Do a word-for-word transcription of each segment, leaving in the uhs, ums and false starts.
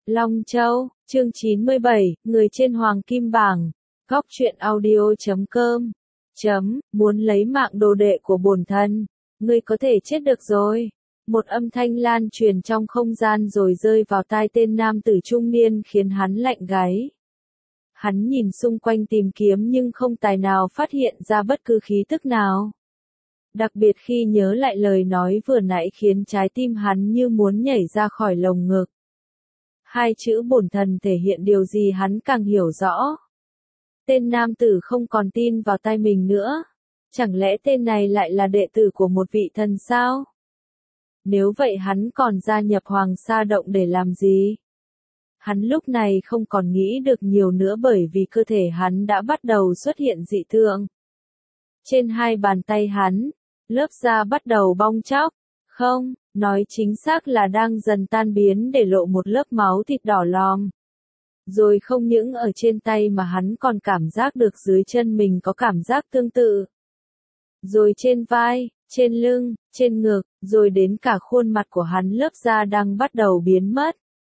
Long Châu, chương chín mươi bảy, người trên hoàng kim bảng. Góc truyện audio chấm com. Chấm, muốn lấy mạng đồ đệ của bổn thân, ngươi có thể chết được rồi. Một âm thanh lan truyền trong không gian rồi rơi vào tai tên nam tử trung niên khiến hắn lạnh gáy. Hắn nhìn xung quanh tìm kiếm nhưng không tài nào phát hiện ra bất cứ khí tức nào. Đặc biệt khi nhớ lại lời nói vừa nãy khiến trái tim hắn như muốn nhảy ra khỏi lồng ngực. Hai chữ bổn thần thể hiện điều gì hắn càng hiểu rõ. Tên nam tử không còn tin vào tai mình nữa. Chẳng lẽ tên này lại là đệ tử của một vị thần sao? Nếu vậy hắn còn gia nhập Hoàng Sa Động để làm gì? Hắn lúc này không còn nghĩ được nhiều nữa bởi vì cơ thể hắn đã bắt đầu xuất hiện dị tượng. Trên hai bàn tay hắn, lớp da bắt đầu bong tróc. Không, nói chính xác là đang dần tan biến để lộ một lớp máu thịt đỏ lòm. Rồi không những ở trên tay mà hắn còn cảm giác được dưới chân mình có cảm giác tương tự. Rồi trên vai, trên lưng, trên ngực, rồi đến cả khuôn mặt của hắn lớp da đang bắt đầu biến mất.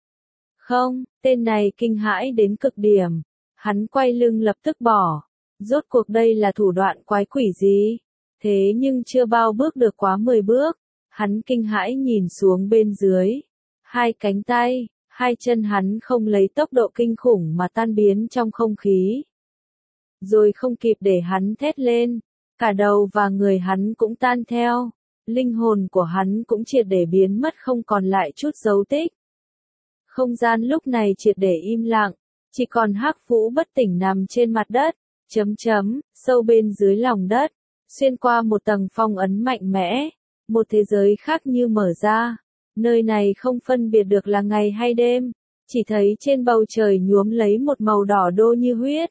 Không, tên này kinh hãi đến cực điểm. Hắn quay lưng lập tức bỏ. Rốt cuộc đây là thủ đoạn quái quỷ gì? Thế nhưng chưa bao bước được quá mười bước. Hắn kinh hãi nhìn xuống bên dưới. Hai cánh tay, hai chân hắn không lấy tốc độ kinh khủng mà tan biến trong không khí. Rồi không kịp để hắn thét lên. Cả đầu và người hắn cũng tan theo. Linh hồn của hắn cũng triệt để biến mất không còn lại chút dấu tích. Không gian lúc này triệt để im lặng. Chỉ còn Hắc Vũ bất tỉnh nằm trên mặt đất. Chấm chấm, sâu bên dưới lòng đất. Xuyên qua một tầng phong ấn mạnh mẽ. Một thế giới khác như mở ra. Nơi này không phân biệt được là ngày hay đêm. Chỉ thấy trên bầu trời nhuốm lấy một màu đỏ đô như huyết.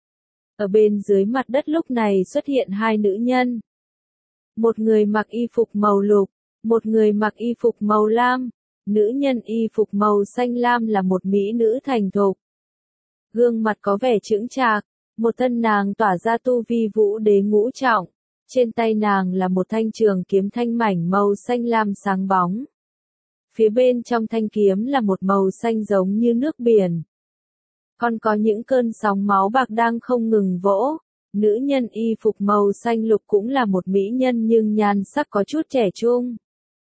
Ở bên dưới mặt đất lúc này xuất hiện hai nữ nhân. Một người mặc y phục màu lục, một người mặc y phục màu lam. Nữ nhân y phục màu xanh lam là một mỹ nữ thành thục. Gương mặt có vẻ chững chạc, một thân nàng tỏa ra tu vi vũ đế ngũ trọng. Trên tay nàng là một thanh trường kiếm thanh mảnh màu xanh lam sáng bóng. Phía bên trong thanh kiếm là một màu xanh giống như nước biển. Còn có những cơn sóng máu bạc đang không ngừng vỗ. Nữ nhân y phục màu xanh lục cũng là một mỹ nhân nhưng nhan sắc có chút trẻ trung.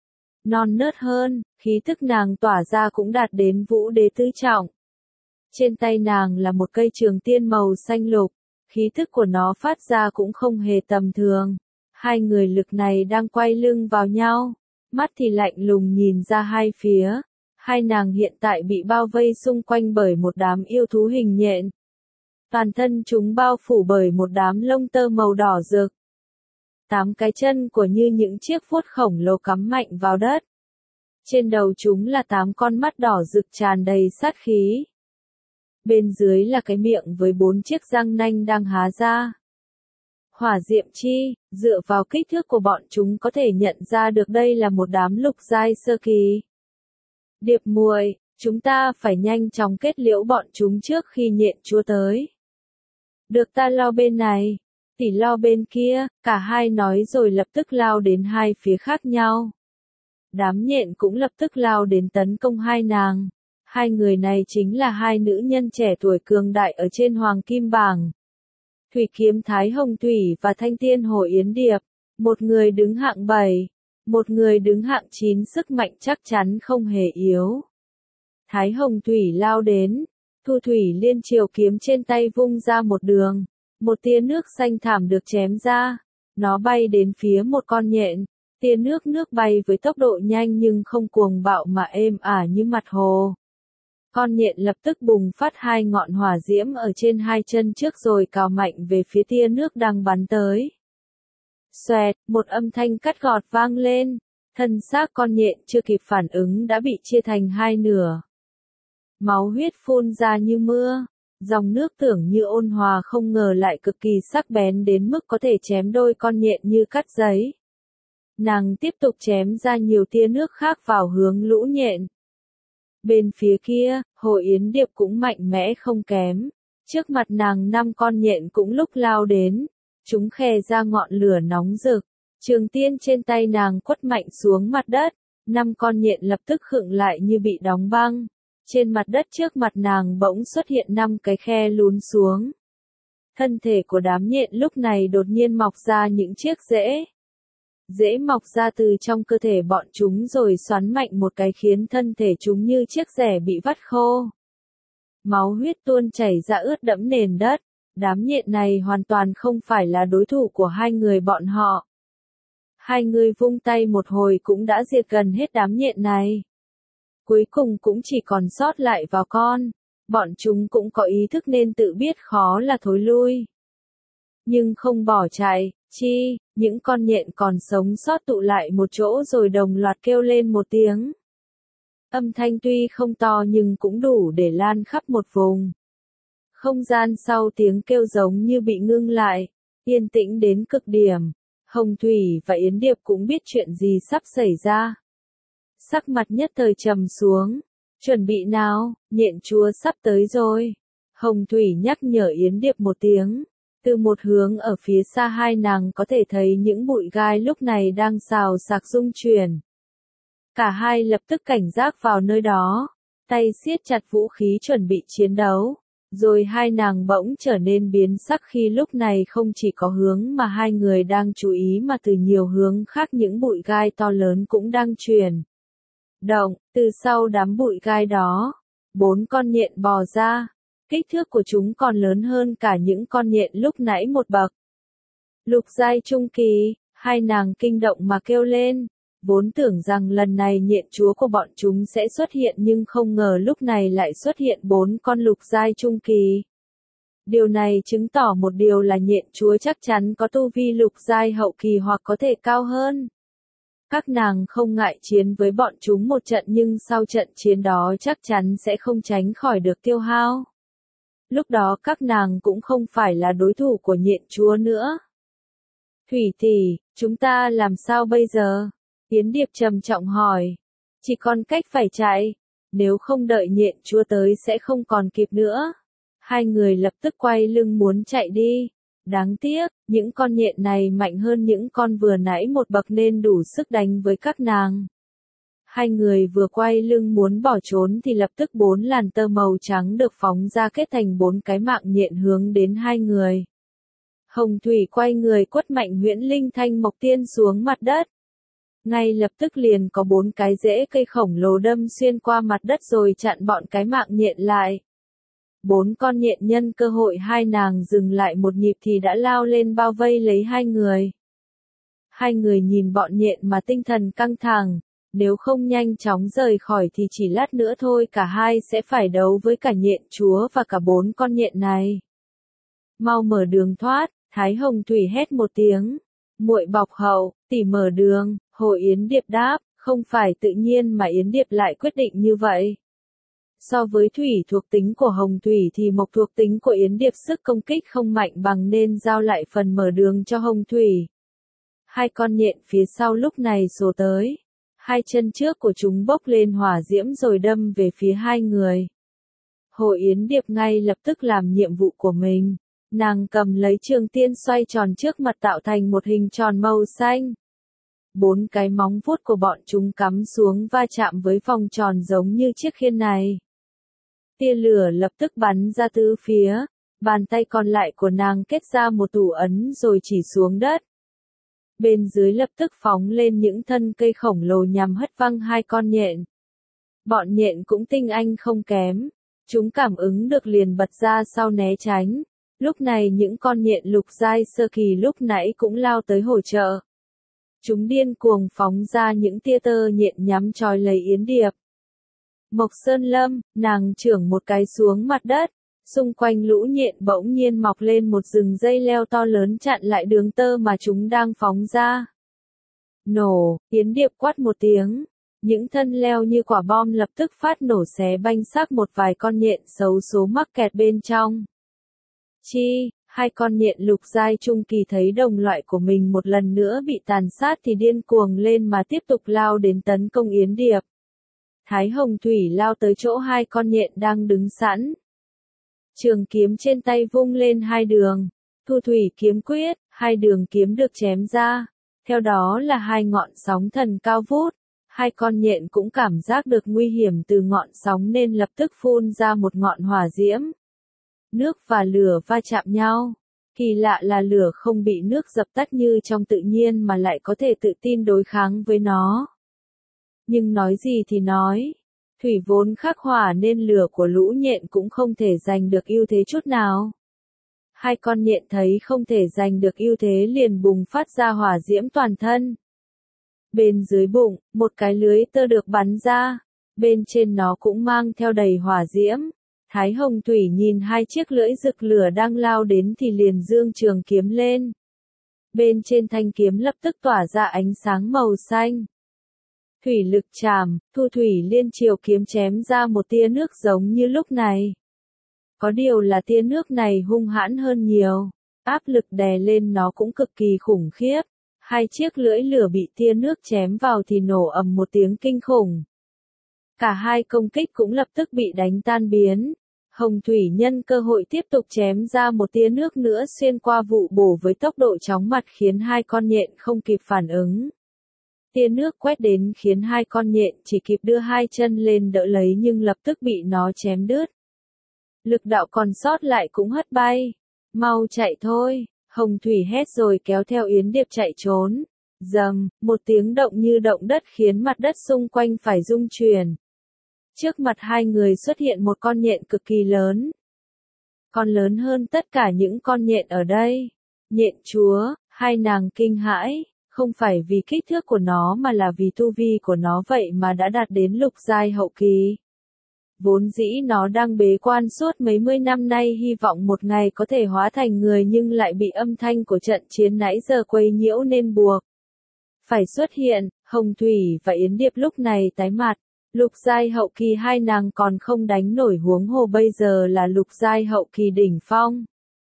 Non nớt hơn, khí thức nàng tỏa ra cũng đạt đến vũ đế tứ trọng. Trên tay nàng là một cây trường tiên màu xanh lục. Khí thức của nó phát ra cũng không hề tầm thường. Hai người lực này đang quay lưng vào nhau. Mắt thì lạnh lùng nhìn ra hai phía. Hai nàng hiện tại bị bao vây xung quanh bởi một đám yêu thú hình nhện. Toàn thân chúng bao phủ bởi một đám lông tơ màu đỏ rực. Tám cái chân của như những chiếc vuốt khổng lồ cắm mạnh vào đất. Trên đầu chúng là tám con mắt đỏ rực tràn đầy sát khí. Bên dưới là cái miệng với bốn chiếc răng nanh đang há ra. Hỏa diệm chi, dựa vào kích thước của bọn chúng có thể nhận ra được đây là một đám lục giai sơ kỳ. Điệp muội, chúng ta phải nhanh chóng kết liễu bọn chúng trước khi nhện chúa tới. Được, ta lo bên này, tỷ lo bên kia, cả hai nói rồi lập tức lao đến hai phía khác nhau. Đám nhện cũng lập tức lao đến tấn công hai nàng. Hai người này chính là hai nữ nhân trẻ tuổi cường đại ở trên Hoàng Kim Bảng. Thủy Kiếm Thái Hồng Thủy và Thanh Tiên Hồ Yến Điệp. Một người đứng hạng bảy, một người đứng hạng chín, sức mạnh chắc chắn không hề yếu. Thái Hồng Thủy lao đến, Thu Thủy Liên Triều kiếm trên tay vung ra một đường. Một tia nước xanh thảm được chém ra. Nó bay đến phía một con nhện. Tia nước nước bay với tốc độ nhanh nhưng không cuồng bạo mà êm ả như mặt hồ. Con nhện lập tức bùng phát hai ngọn hỏa diễm ở trên hai chân trước rồi cào mạnh về phía tia nước đang bắn tới. Xoẹt, một âm thanh cắt gọt vang lên. Thân xác con nhện chưa kịp phản ứng đã bị chia thành hai nửa. Máu huyết phun ra như mưa. Dòng nước tưởng như ôn hòa không ngờ lại cực kỳ sắc bén đến mức có thể chém đôi con nhện như cắt giấy. Nàng tiếp tục chém ra nhiều tia nước khác vào hướng lũ nhện. Bên phía kia, Hồ Yến Điệp cũng mạnh mẽ không kém. Trước mặt nàng năm con nhện cũng lúc lao đến. Chúng khè ra ngọn lửa nóng rực. Trường tiên trên tay nàng quất mạnh xuống mặt đất. Năm con nhện lập tức khựng lại như bị đóng băng. Trên mặt đất trước mặt nàng bỗng xuất hiện năm cái khe lún xuống. Thân thể của đám nhện lúc này đột nhiên mọc ra những chiếc rễ. Rễ mọc ra từ trong cơ thể bọn chúng rồi xoắn mạnh một cái khiến thân thể chúng như chiếc rẻ bị vắt khô. Máu huyết tuôn chảy ra ướt đẫm nền đất. Đám nhện này hoàn toàn không phải là đối thủ của hai người bọn họ. Hai người vung tay một hồi cũng đã diệt gần hết đám nhện này. Cuối cùng cũng chỉ còn sót lại vào con. Bọn chúng cũng có ý thức nên tự biết khó là thối lui. Nhưng không bỏ chạy, chi, những con nhện còn sống sót tụ lại một chỗ rồi đồng loạt kêu lên một tiếng. Âm thanh tuy không to nhưng cũng đủ để lan khắp một vùng. Không gian sau tiếng kêu giống như bị ngưng lại, yên tĩnh đến cực điểm. Hồng Thủy và Yến Điệp cũng biết chuyện gì sắp xảy ra. Sắc mặt nhất thời trầm xuống. Chuẩn bị nào, nhện chúa sắp tới rồi. Hồng Thủy nhắc nhở Yến Điệp một tiếng. Từ một hướng ở phía xa hai nàng có thể thấy những bụi gai lúc này đang xào xạc rung chuyển. Cả hai lập tức cảnh giác vào nơi đó. Tay siết chặt vũ khí chuẩn bị chiến đấu. Rồi hai nàng bỗng trở nên biến sắc khi lúc này không chỉ có hướng mà hai người đang chú ý mà từ nhiều hướng khác những bụi gai to lớn cũng đang chuyển động. Từ sau đám bụi gai đó, bốn con nhện bò ra. Kích thước của chúng còn lớn hơn cả những con nhện lúc nãy một bậc. Lục giai trung kỳ, hai nàng kinh động mà kêu lên. Vốn tưởng rằng lần này nhện chúa của bọn chúng sẽ xuất hiện nhưng không ngờ lúc này lại xuất hiện bốn con lục giai trung kỳ. Điều này chứng tỏ một điều là nhện chúa chắc chắn có tu vi lục giai hậu kỳ hoặc có thể cao hơn. Các nàng không ngại chiến với bọn chúng một trận nhưng sau trận chiến đó chắc chắn sẽ không tránh khỏi được tiêu hao. Lúc đó các nàng cũng không phải là đối thủ của nhện chúa nữa. Thủy tỷ, chúng ta làm sao bây giờ? Yến Điệp trầm trọng hỏi. Chỉ còn cách phải chạy. Nếu không đợi nhện chúa tới sẽ không còn kịp nữa. Hai người lập tức quay lưng muốn chạy đi. Đáng tiếc, những con nhện này mạnh hơn những con vừa nãy một bậc nên đủ sức đánh với các nàng. Hai người vừa quay lưng muốn bỏ trốn thì lập tức bốn làn tơ màu trắng được phóng ra kết thành bốn cái mạng nhện hướng đến hai người. Hồng Thủy quay người quất mạnh huyễn linh thanh mộc tiên xuống mặt đất. Ngay lập tức liền có bốn cái rễ cây khổng lồ đâm xuyên qua mặt đất rồi chặn bọn cái mạng nhện lại. Bốn con nhện nhân cơ hội hai nàng dừng lại một nhịp thì đã lao lên bao vây lấy hai người. Hai người nhìn bọn nhện mà tinh thần căng thẳng, nếu không nhanh chóng rời khỏi thì chỉ lát nữa thôi cả hai sẽ phải đấu với cả nhện chúa và cả bốn con nhện này. Mau mở đường thoát, Thái Hồng Thủy hét một tiếng. Muội bọc hậu, tỷ mở đường, Hồ Yến Điệp đáp, không phải tự nhiên mà Yến Điệp lại quyết định như vậy. So với thủy thuộc tính của Hồng Thủy thì mộc thuộc tính của Yến Điệp sức công kích không mạnh bằng nên giao lại phần mở đường cho Hồng Thủy. Hai con nhện phía sau lúc này sổ tới. Hai chân trước của chúng bốc lên hỏa diễm rồi đâm về phía hai người. Hồ Yến Điệp ngay lập tức làm nhiệm vụ của mình. Nàng cầm lấy trường tiên xoay tròn trước mặt tạo thành một hình tròn màu xanh. Bốn cái móng vuốt của bọn chúng cắm xuống va chạm với vòng tròn giống như chiếc khiên này. Tia lửa lập tức bắn ra tứ phía, bàn tay còn lại của nàng kết ra một thủ ấn rồi chỉ xuống đất. Bên dưới lập tức phóng lên những thân cây khổng lồ nhằm hất văng hai con nhện. Bọn nhện cũng tinh anh không kém, chúng cảm ứng được liền bật ra sau né tránh. Lúc này những con nhện lục giai sơ kỳ lúc nãy cũng lao tới hỗ trợ. Chúng điên cuồng phóng ra những tia tơ nhện nhắm chói lấy Yến Điệp. Mộc Sơn Lâm, nàng chưởng một cái xuống mặt đất, xung quanh lũ nhện bỗng nhiên mọc lên một rừng dây leo to lớn chặn lại đường tơ mà chúng đang phóng ra. Nổ, Yến Điệp quát một tiếng, những thân leo như quả bom lập tức phát nổ xé banh xác một vài con nhện xấu số mắc kẹt bên trong. Chi, hai con nhện lục giai trung kỳ thấy đồng loại của mình một lần nữa bị tàn sát thì điên cuồng lên mà tiếp tục lao đến tấn công Yến Điệp. Thái Hồng Thủy lao tới chỗ hai con nhện đang đứng sẵn. Trường kiếm trên tay vung lên hai đường, thu thủy kiếm quyết, hai đường kiếm được chém ra. Theo đó là hai ngọn sóng thần cao vút, Hai con nhện cũng cảm giác được nguy hiểm từ ngọn sóng nên lập tức phun ra một ngọn hỏa diễm. Nước và lửa va chạm nhau. Kỳ lạ là lửa không bị nước dập tắt như trong tự nhiên mà lại có thể tự tin đối kháng với nó. Nhưng nói gì thì nói, thủy vốn khắc hỏa nên lửa của lũ nhện cũng không thể giành được ưu thế chút nào. Hai con nhện thấy không thể giành được ưu thế liền bùng phát ra hỏa diễm toàn thân. Bên dưới bụng, một cái lưới tơ được bắn ra, bên trên nó cũng mang theo đầy hỏa diễm. Thái Hồng Thủy nhìn hai chiếc lưỡi rực lửa đang lao đến thì liền giương trường kiếm lên. Bên trên thanh kiếm lập tức tỏa ra ánh sáng màu xanh. Thủy lực trảm, thu thủy liên triều kiếm chém ra một tia nước giống như lúc này. Có điều là tia nước này hung hãn hơn nhiều, áp lực đè lên nó cũng cực kỳ khủng khiếp. Hai chiếc lưỡi lửa bị tia nước chém vào thì nổ ầm một tiếng kinh khủng. Cả hai công kích cũng lập tức bị đánh tan biến. Hồng Thủy nhân cơ hội tiếp tục chém ra một tia nước nữa xuyên qua vụ bổ với tốc độ chóng mặt khiến hai con nhện không kịp phản ứng. Tia nước quét đến khiến hai con nhện chỉ kịp đưa hai chân lên đỡ lấy nhưng lập tức bị nó chém đứt. Lực đạo còn sót lại cũng hất bay. Mau chạy thôi, Hồng Thủy hét rồi kéo theo Yến Điệp chạy trốn. Dầm, một tiếng động như động đất khiến mặt đất xung quanh phải rung chuyển. Trước mặt hai người xuất hiện một con nhện cực kỳ lớn. Còn lớn hơn tất cả những con nhện ở đây. Nhện chúa, hai nàng kinh hãi, không phải vì kích thước của nó mà là vì tu vi của nó vậy mà đã đạt đến lục giai hậu kỳ. Vốn dĩ nó đang bế quan suốt mấy mươi năm nay hy vọng một ngày có thể hóa thành người nhưng lại bị âm thanh của trận chiến nãy giờ quấy nhiễu nên buộc phải xuất hiện. Hồng Thủy và Yến Điệp lúc này tái mặt. Lục giai hậu kỳ hai nàng còn không đánh nổi huống hồ bây giờ là lục giai hậu kỳ đỉnh phong.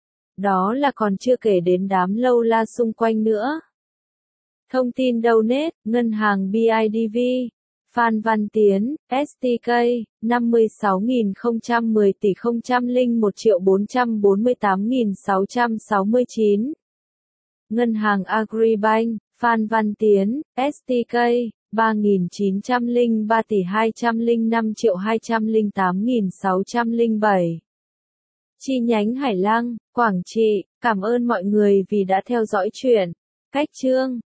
Đó là còn chưa kể đến đám lâu la xung quanh nữa. Thông tin donate, ngân hàng bê i đê vê, Phan Văn Tiến, ét tê ca, năm mươi sáu nghìn không trăm mười tỷ không trăm lẻ một triệu bốn trăm bốn mươi tám nghìn sáu trăm sáu mươi chín. Ngân hàng Agribank, Phan Văn Tiến, ét tê ca, ba nghìn chín trăm lẻ ba tỷ hai trăm lẻ năm triệu hai trăm lẻ tám nghìn sáu trăm lẻ bảy. Chi nhánh Hải Lăng, Quảng Trị, cảm ơn mọi người vì đã theo dõi chuyện. Cách chương